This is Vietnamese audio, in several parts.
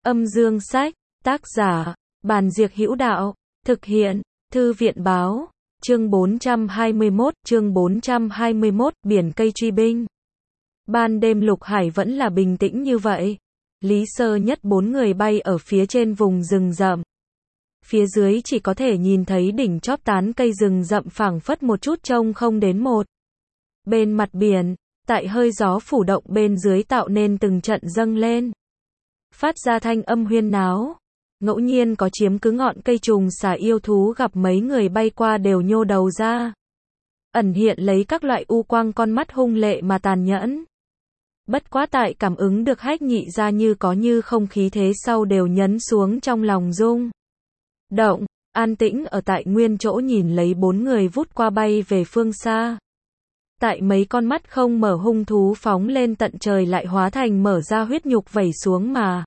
Âm dương sách, tác giả, Bàn Diệc Hữu Đạo, thực hiện, Thư viện Báo, chương 421, biển cây truy binh. Ban đêm Lục Hải vẫn là bình tĩnh như vậy. Lý Sơ Nhất 4 người bay ở phía trên vùng rừng rậm. Phía dưới chỉ có thể nhìn thấy đỉnh chóp tán cây rừng rậm phảng phất một chút trông không đến một. Bên mặt biển, tại hơi gió phủ động bên dưới tạo nên từng trận dâng lên. Phát ra thanh âm huyên náo. Ngẫu nhiên có chiếm cứ ngọn cây trùng xà yêu thú gặp mấy người bay qua đều nhô đầu ra. Ẩn hiện lấy các loại u quang con mắt hung lệ mà tàn nhẫn. Bất quá tại cảm ứng được Hách Nhị ra như có như không khí thế sau đều nhấn xuống trong lòng rung động, an tĩnh ở tại nguyên chỗ nhìn lấy 4 người vút qua bay về phương xa. Tại mấy con mắt không mở hung thú phóng lên tận trời lại hóa thành mở ra huyết nhục vẩy xuống mà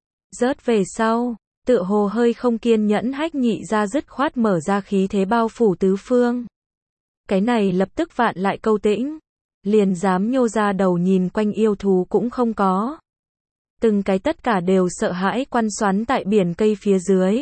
rớt về sau, tựa hồ hơi không kiên nhẫn Hách Nhị ra dứt khoát mở ra khí thế bao phủ tứ phương. Cái này lập tức vạn lại câu tĩnh, liền dám nhô ra đầu nhìn quanh yêu thú cũng không có. Từng cái tất cả đều sợ hãi quăn xoắn tại biển cây phía dưới.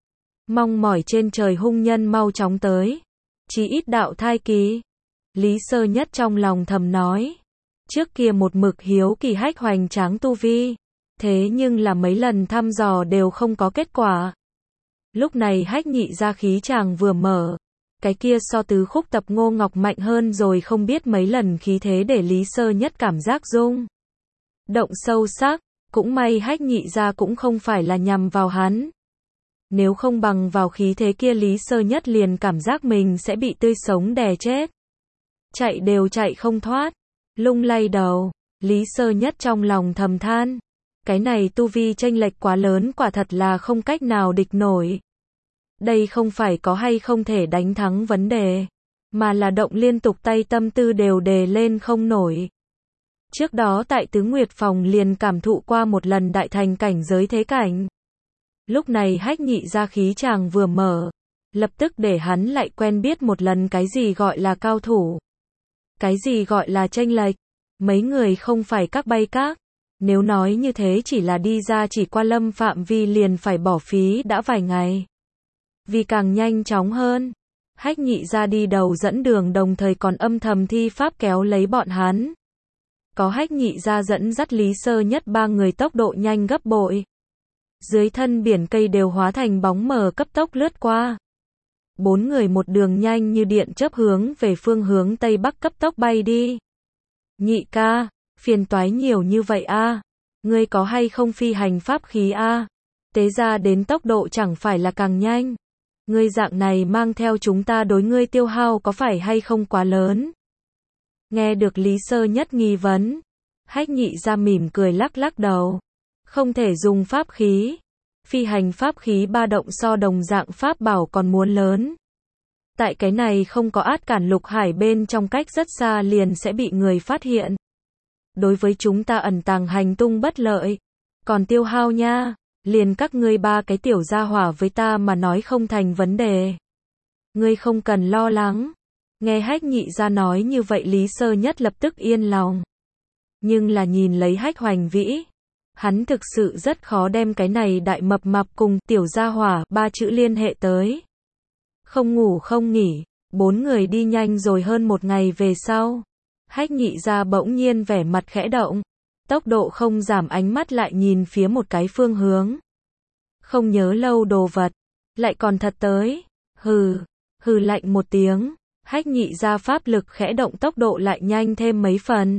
Mong mỏi trên trời hung nhân mau chóng tới. Chí ít đạo thai kỳ. Lý Sơ Nhất trong lòng thầm nói. Trước kia một mực hiếu kỳ Hách hoành tráng tu vi. Thế nhưng là mấy lần thăm dò đều không có kết quả. Lúc này Hách Nhị ra khí chàng vừa mở. Cái kia so tứ khúc tập Ngô Ngọc mạnh hơn rồi không biết mấy lần khí thế để Lý Sơ Nhất cảm giác rung động sâu sắc. Cũng may Hách Nhị ra cũng không phải là nhằm vào hắn. Nếu không bằng vào khí thế kia Lý Sơ Nhất liền cảm giác mình sẽ bị tươi sống đè chết. Chạy đều chạy không thoát. Lung lay đầu, Lý Sơ Nhất trong lòng thầm than. Cái này tu vi chênh lệch quá lớn quả thật là không cách nào địch nổi. Đây không phải có hay không thể đánh thắng vấn đề, mà là động liên tục tay tâm tư đều đề lên không nổi. Trước đó tại Tứ Nguyệt Phòng liền cảm thụ qua một lần đại thành cảnh giới thế cảnh. Lúc này Hách Nhị ra khí chàng vừa mở, lập tức để hắn lại quen biết một lần cái gì gọi là cao thủ. Cái gì gọi là chênh lệch, mấy người không phải các bay các. Nếu nói như thế chỉ là đi ra chỉ qua lâm phạm vi liền phải bỏ phí đã vài ngày. Vì càng nhanh chóng hơn, Hách Nhị ra đi đầu dẫn đường đồng thời còn âm thầm thi pháp kéo lấy bọn hắn. Có Hách Nhị ra dẫn dắt Lý Sơ Nhất 3 người tốc độ nhanh gấp bội. Dưới thân biển cây đều hóa thành bóng mờ cấp tốc lướt qua. 4 người một đường nhanh như điện chớp hướng về phương hướng Tây Bắc cấp tốc bay đi. Nhị ca, phiền toái nhiều như vậy a, ngươi có hay không phi hành pháp khí a? Tế ra đến tốc độ chẳng phải là càng nhanh. Ngươi dạng này mang theo chúng ta đối ngươi tiêu hao có phải hay không quá lớn? Nghe được Lý Sơ Nhất nghi vấn, Hách Nhị ra mỉm cười lắc lắc đầu. Không thể dùng pháp khí. Phi hành pháp khí ba động so đồng dạng pháp bảo còn muốn lớn. Tại cái này không có át cản Lục Hải bên trong cách rất xa liền sẽ bị người phát hiện. Đối với chúng ta ẩn tàng hành tung bất lợi. Còn tiêu hao nha, liền các ngươi 3 cái tiểu gia hỏa với ta mà nói không thành vấn đề. Ngươi không cần lo lắng. Nghe Hách Nhị ra nói như vậy Lý Sơ Nhất lập tức yên lòng. Nhưng là nhìn lấy Hách Hoành Vĩ, hắn thực sự rất khó đem cái này đại mập mạp cùng tiểu gia hỏa 3 chữ liên hệ tới. Không ngủ không nghỉ, 4 người đi nhanh rồi hơn một ngày về sau. Hách Nhị ra bỗng nhiên vẻ mặt khẽ động. Tốc độ không giảm ánh mắt lại nhìn phía một cái phương hướng. Không nhớ lâu đồ vật. Lại còn thật tới. Hừ lạnh một tiếng. Hách Nhị ra pháp lực khẽ động tốc độ lại nhanh thêm mấy phần.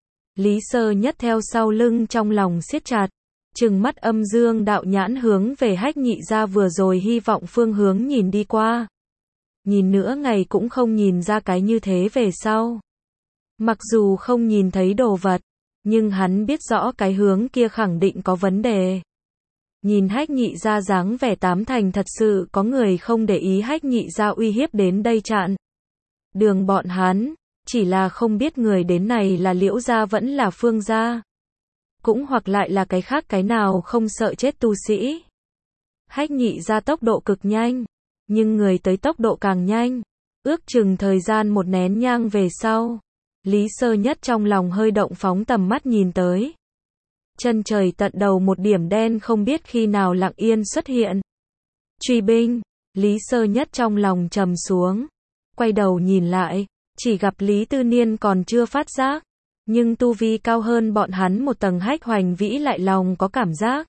Lý Sơ Nhất theo sau lưng trong lòng siết chặt. Trừng mắt âm dương đạo nhãn hướng về Hách Nhị ra vừa rồi hy vọng phương hướng nhìn đi qua. Nhìn nửa ngày cũng không nhìn ra cái như thế về sau. Mặc dù không nhìn thấy đồ vật, nhưng hắn biết rõ cái hướng kia khẳng định có vấn đề. Nhìn Hách Nhị ra dáng vẻ 8 thành thật sự có người không để ý Hách Nhị ra uy hiếp đến đây chặn đường bọn hắn, chỉ là không biết người đến này là Liễu gia vẫn là Phương gia. Cũng hoặc lại là cái khác cái nào không sợ chết tu sĩ. Hách Nhị ra tốc độ cực nhanh, nhưng người tới tốc độ càng nhanh. Ước chừng thời gian một nén nhang về sau, Lý Sơ Nhất trong lòng hơi động phóng tầm mắt nhìn tới. Chân trời tận đầu một điểm đen không biết khi nào lặng yên xuất hiện. Truy binh, Lý Sơ Nhất trong lòng trầm xuống. Quay đầu nhìn lại, chỉ gặp Lý Tư Niên còn chưa phát giác. Nhưng tu vi cao hơn bọn hắn một tầng. Hách Hoành Vĩ lại lòng có cảm giác.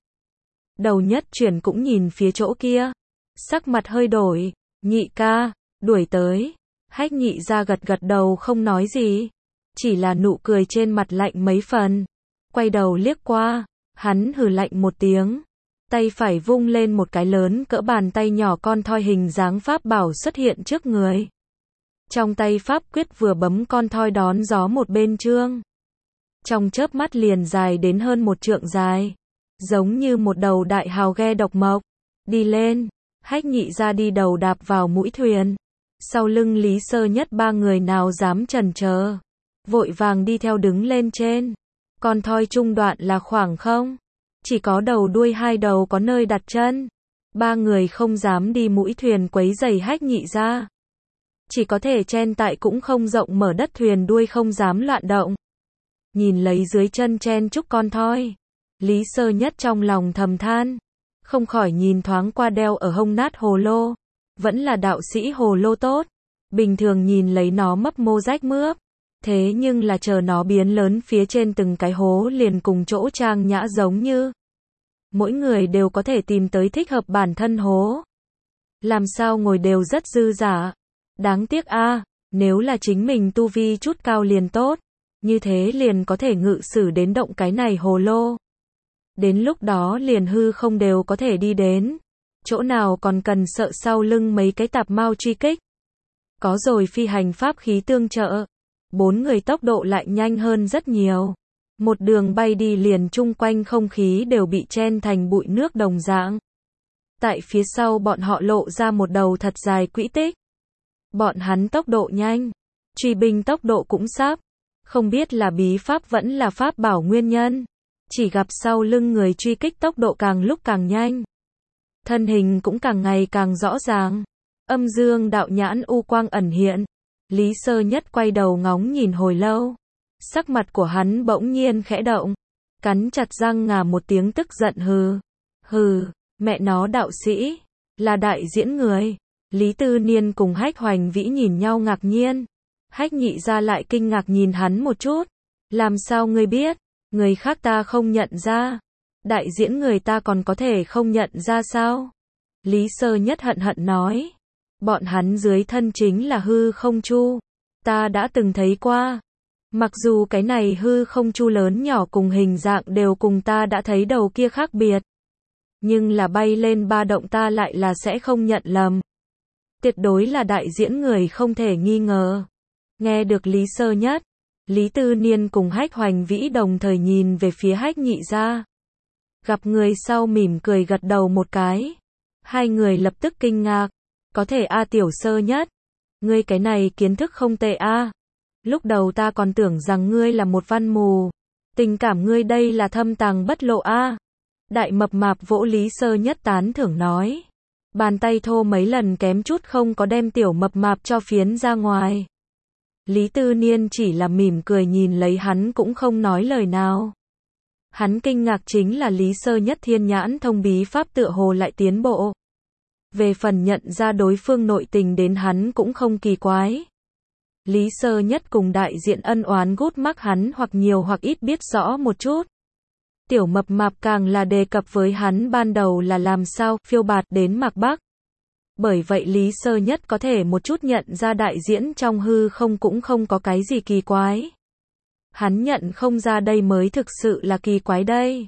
Đầu nhất chuyển cũng nhìn phía chỗ kia. Sắc mặt hơi đổi, nhị ca, đuổi tới. Hách nhị ra gật gật đầu không nói gì. Chỉ là nụ cười trên mặt lạnh mấy phần. Quay đầu liếc qua, hắn hừ lạnh một tiếng. Tay phải vung lên một cái lớn cỡ bàn tay nhỏ con thoi hình dáng pháp bảo xuất hiện trước người. Trong tay pháp quyết vừa bấm con thoi đón gió một bên trương. Trong chớp mắt liền dài đến hơn một trượng dài. Giống như một đầu đại hào ghe độc mộc. Đi lên, Hách nhị ra đi đầu đạp vào mũi thuyền. Sau lưng Lý Sơ Nhất ba người nào dám chần chờ. Vội vàng đi theo đứng lên trên. Con thoi trung đoạn là khoảng không. Chỉ có đầu đuôi hai đầu có nơi đặt chân. Ba người không dám đi mũi thuyền quấy rầy Hách nhị ra. Chỉ có thể chen tại cũng không rộng mở đất thuyền đuôi không dám loạn động. Nhìn lấy dưới chân chen chúc con thoi. Lý Sơ Nhất trong lòng thầm than. Không khỏi nhìn thoáng qua đeo ở hông nát hồ lô. Vẫn là đạo sĩ hồ lô tốt. Bình thường nhìn lấy nó mấp mô rách mướp. Thế nhưng là chờ nó biến lớn phía trên từng cái hố liền cùng chỗ trang nhã giống như. Mỗi người đều có thể tìm tới thích hợp bản thân hố. Làm sao ngồi đều rất dư dả. Đáng tiếc a, nếu là chính mình tu vi chút cao liền tốt. Như thế liền có thể ngự sử đến động cái này hồ lô. Đến lúc đó liền hư không đều có thể đi đến. Chỗ nào còn cần sợ sau lưng mấy cái tạp mao truy kích. Có rồi phi hành pháp khí tương trợ. Bốn người tốc độ lại nhanh hơn rất nhiều. Một đường bay đi liền chung quanh không khí đều bị chen thành bụi nước đồng dạng. Tại phía sau bọn họ lộ ra một đầu thật dài quỹ tích. Bọn hắn tốc độ nhanh. Truy binh tốc độ cũng sắp. Không biết là bí pháp vẫn là pháp bảo nguyên nhân. Chỉ gặp sau lưng người truy kích tốc độ càng lúc càng nhanh. Thân hình cũng càng ngày càng rõ ràng. Âm dương đạo nhãn u quang ẩn hiện. Lý Sơ Nhất quay đầu ngóng nhìn hồi lâu. Sắc mặt của hắn bỗng nhiên khẽ động. Cắn chặt răng ngà một tiếng tức giận hừ. Hừ, mẹ nó đạo sĩ. Là đại diễn người. Lý Tư Niên cùng Hách Hoành Vĩ nhìn nhau ngạc nhiên. Hách nhị ra lại kinh ngạc nhìn hắn một chút. Làm sao ngươi biết? Người khác ta không nhận ra. Đại diễn người ta còn có thể không nhận ra sao? Lý Sơ Nhất hận hận nói. Bọn hắn dưới thân chính là hư không chu. Ta đã từng thấy qua. Mặc dù cái này hư không chu lớn nhỏ cùng hình dạng đều cùng ta đã thấy đầu kia khác biệt. Nhưng là bay lên ba động ta lại là sẽ không nhận lầm. Tuyệt đối là đại diễn người không thể nghi ngờ. Nghe được Lý Sơ Nhất. Lý Tư Niên cùng Hách Hoành Vĩ đồng thời nhìn về phía Hách nhị ra. Gặp người sau mỉm cười gật đầu một cái. Hai người lập tức kinh ngạc. Có thể a Tiểu Sơ Nhất. Ngươi cái này kiến thức không tệ a. Lúc đầu ta còn tưởng rằng ngươi là một văn mù. Tình cảm ngươi đây là thâm tàng bất lộ a. Đại mập mạp vỗ Lý Sơ Nhất tán thưởng nói. Bàn tay thô mấy lần kém chút không có đem tiểu mập mạp cho phiến ra ngoài. Lý Tư Niên chỉ là mỉm cười nhìn lấy hắn cũng không nói lời nào. Hắn kinh ngạc chính là Lý Sơ Nhất thiên nhãn thông bí pháp tựa hồ lại tiến bộ. Về phần nhận ra đối phương nội tình đến hắn cũng không kỳ quái. Lý Sơ Nhất cùng đại diện ân oán gút mắc hắn hoặc nhiều hoặc ít biết rõ một chút. Tiểu mập mạp càng là đề cập với hắn ban đầu là làm sao phiêu bạt đến Mạc Bắc. Bởi vậy Lý Sơ Nhất có thể một chút nhận ra đại diễn trong hư không cũng không có cái gì kỳ quái. Hắn nhận không ra đây mới thực sự là kỳ quái đây.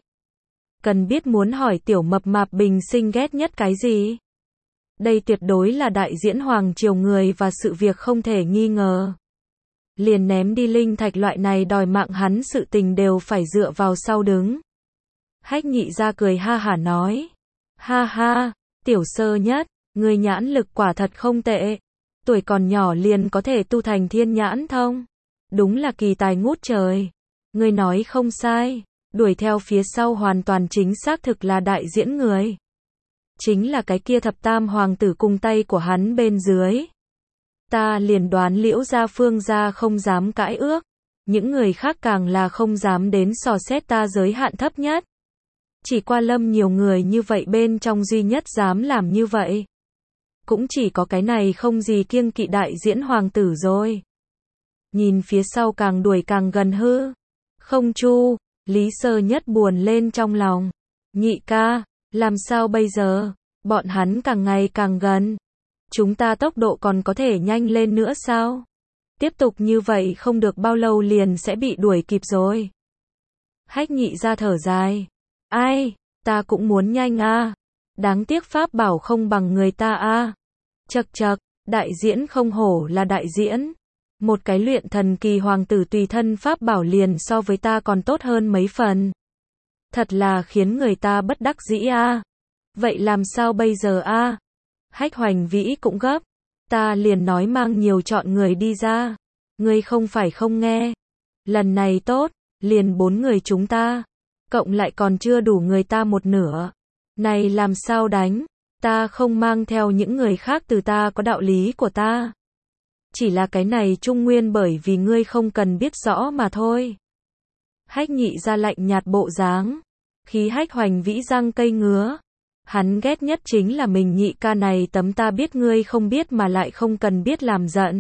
Cần biết muốn hỏi tiểu mập mạp bình sinh ghét nhất cái gì? Đây tuyệt đối là đại diễn hoàng triều người và sự việc không thể nghi ngờ. Liền ném đi linh thạch loại này đòi mạng hắn sự tình đều phải dựa vào sau đứng. Hách nhị ra cười ha hả nói. Ha ha, Tiểu Sơ Nhất, ngươi nhãn lực quả thật không tệ. Tuổi còn nhỏ liền có thể tu thành thiên nhãn thông. Đúng là kỳ tài ngút trời. Ngươi nói không sai, đuổi theo phía sau hoàn toàn chính xác thực là đại diễn người. Chính là cái kia thập tam hoàng tử cùng tay của hắn bên dưới. Ta liền đoán Liễu gia Phương gia không dám cãi ước. Những người khác càng là không dám đến dò xét ta giới hạn thấp nhất. Chỉ qua Lâm nhiều người như vậy bên trong duy nhất dám làm như vậy. Cũng chỉ có cái này không gì kiêng kỵ đại diễn hoàng tử rồi. Nhìn phía sau càng đuổi càng gần hư. Không Chu, Lý Sơ Nhất buồn lên trong lòng. Nhị ca, làm sao bây giờ? Bọn hắn càng ngày càng gần. Chúng ta tốc độ còn có thể nhanh lên nữa sao? Tiếp tục như vậy không được bao lâu liền sẽ bị đuổi kịp rồi. Hách Nhị ra thở dài. Ai, ta cũng muốn nhanh a. Đáng tiếc pháp bảo không bằng người ta a. Chậc chậc, đại diễn không hổ là đại diễn. Một cái luyện thần kỳ hoàng tử tùy thân pháp bảo liền so với ta còn tốt hơn mấy phần. Thật là khiến người ta bất đắc dĩ a. Vậy làm sao bây giờ a? Hách Hoành Vĩ cũng gấp. Ta liền nói mang nhiều chọn người đi ra. Ngươi không phải không nghe. Lần này tốt, liền 4 người chúng ta. Cộng lại còn chưa đủ người ta một nửa. Này làm sao đánh? Ta không mang theo những người khác từ ta có đạo lý của ta. Chỉ là cái này trung nguyên bởi vì ngươi không cần biết rõ mà thôi. Hách Nhị ra lạnh nhạt bộ dáng. Khí Hách Hoành Vĩ răng cây ngứa. Hắn ghét nhất chính là mình nhị ca này tấm ta biết ngươi không biết mà lại không cần biết làm giận.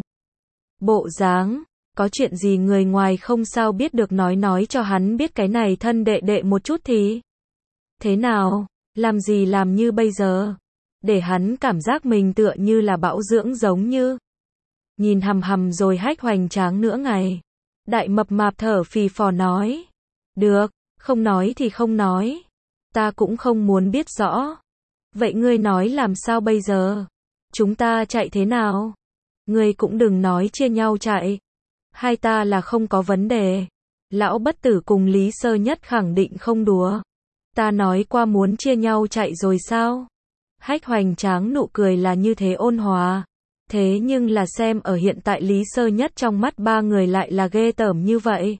Bộ dáng, có chuyện gì người ngoài không sao biết được nói cho hắn biết cái này thân đệ đệ một chút thì. Thế nào, làm gì làm như bây giờ? Để hắn cảm giác mình tựa như là bão dưỡng giống như. Nhìn hầm hầm rồi Hách hoành tráng nửa ngày. Đại mập mạp thở phì phò nói. Được, không nói thì không nói. Ta cũng không muốn biết rõ. Vậy ngươi nói làm sao bây giờ? Chúng ta chạy thế nào? Ngươi cũng đừng nói chia nhau chạy. Hai ta là không có vấn đề. Lão bất tử cùng Lý Sơ Nhất khẳng định không đùa. Ta nói qua muốn chia nhau chạy rồi sao? Hách hoành tráng nụ cười là như thế ôn hòa. Thế nhưng là xem ở hiện tại Lý Sơ Nhất trong mắt ba người lại là ghê tởm như vậy.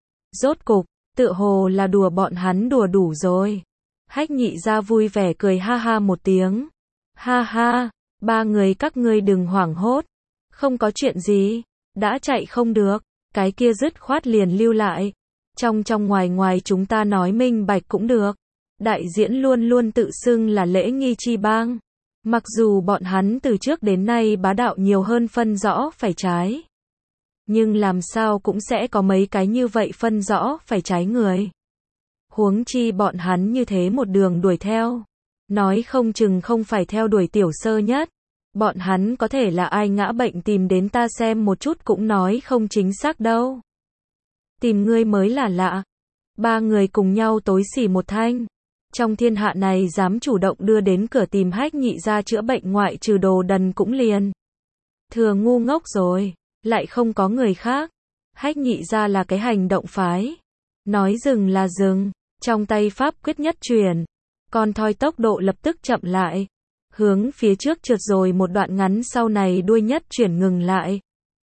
Rốt cục, tựa hồ là đùa bọn hắn đùa đủ rồi. Hách Nhị ra vui vẻ cười ha ha một tiếng. Ha ha, ba người các ngươi đừng hoảng hốt. Không có chuyện gì, đã chạy không được, cái kia dứt khoát liền lưu lại. Trong ngoài chúng ta nói minh bạch cũng được. Đại diễn luôn luôn tự xưng là lễ nghi chi bang. Mặc dù bọn hắn từ trước đến nay bá đạo nhiều hơn phân rõ phải trái. Nhưng làm sao cũng sẽ có mấy cái như vậy phân rõ phải trái người. Huống chi bọn hắn như thế một đường đuổi theo. Nói không chừng không phải theo đuổi Tiểu Sơ Nhất. Bọn hắn có thể là ai ngã bệnh tìm đến ta xem một chút cũng nói không chính xác đâu. Tìm ngươi mới là lạ. Ba người cùng nhau tối xỉ một thanh. Trong thiên hạ này dám chủ động đưa đến cửa tìm Hách Nhị ra chữa bệnh ngoại trừ Đồ Đần cũng liền. Thừa ngu ngốc rồi, lại không có người khác. Hách Nhị ra là cái hành động phái. Nói dừng là dừng, trong tay pháp quyết nhất truyền. Con thoi tốc độ lập tức chậm lại. Hướng phía trước trượt rồi một đoạn ngắn sau này đuôi nhất chuyển ngừng lại.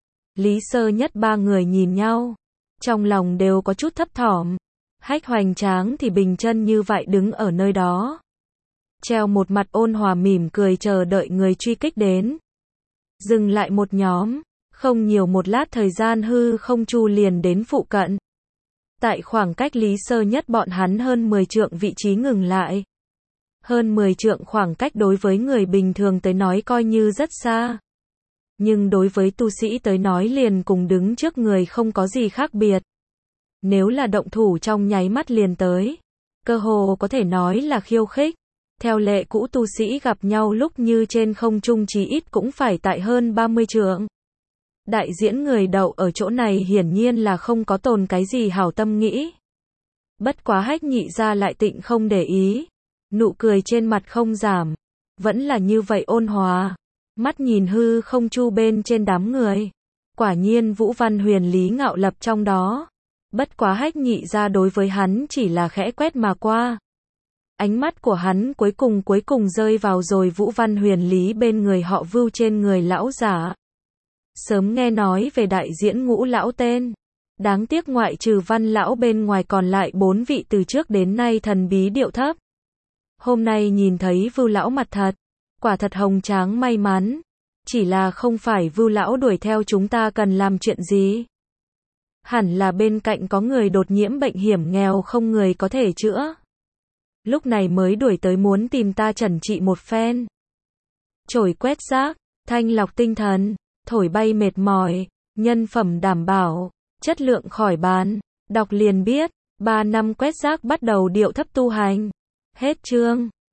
Lý Sơ Nhất ba người nhìn nhau. Trong lòng đều có chút thấp thỏm. Hách hoành tráng thì bình chân như vậy đứng ở nơi đó. Treo một mặt ôn hòa mỉm cười chờ đợi người truy kích đến. Dừng lại một nhóm. Không nhiều một lát thời gian hư không chu liền đến phụ cận. Tại khoảng cách Lý Sơ Nhất bọn hắn hơn 10 trượng vị trí ngừng lại. Hơn 10 trượng khoảng cách đối với người bình thường tới nói coi như rất xa. Nhưng đối với tu sĩ tới nói liền cùng đứng trước người không có gì khác biệt. Nếu là động thủ trong nháy mắt liền tới, cơ hồ có thể nói là khiêu khích. Theo lệ cũ tu sĩ gặp nhau lúc như trên không trung chí ít cũng phải tại hơn 30 trượng. Đại diễn người đậu ở chỗ này hiển nhiên là không có tồn cái gì hảo tâm nghĩ. Bất quá Hách Nhị ra lại tịnh không để ý. Nụ cười trên mặt không giảm. Vẫn là như vậy ôn hòa. Mắt nhìn hư không chu bên trên đám người. Quả nhiên Vũ Văn Huyền lý ngạo lập trong đó. Bất quá Hách Nhị ra đối với hắn chỉ là khẽ quét mà qua. Ánh mắt của hắn cuối cùng rơi vào rồi Vũ Văn Huyền lý bên người họ Vưu trên người lão giả. Sớm nghe nói về đại diễn Ngũ lão tên. Đáng tiếc ngoại trừ Văn lão bên ngoài còn lại 4 vị từ trước đến nay thần bí điệu thấp. Hôm nay nhìn thấy Vưu lão mặt thật. Quả thật hồng tráng may mắn. Chỉ là không phải Vưu lão đuổi theo chúng ta cần làm chuyện gì. Hẳn là bên cạnh có người đột nhiễm bệnh hiểm nghèo không người có thể chữa. Lúc này mới đuổi tới muốn tìm ta chẩn trị một phen. Chổi quét rác, thanh lọc tinh thần, thổi bay mệt mỏi, nhân phẩm đảm bảo, chất lượng khỏi bàn. Đọc liền biết, 3 năm quét rác bắt đầu điệu thấp tu hành. Hết chương.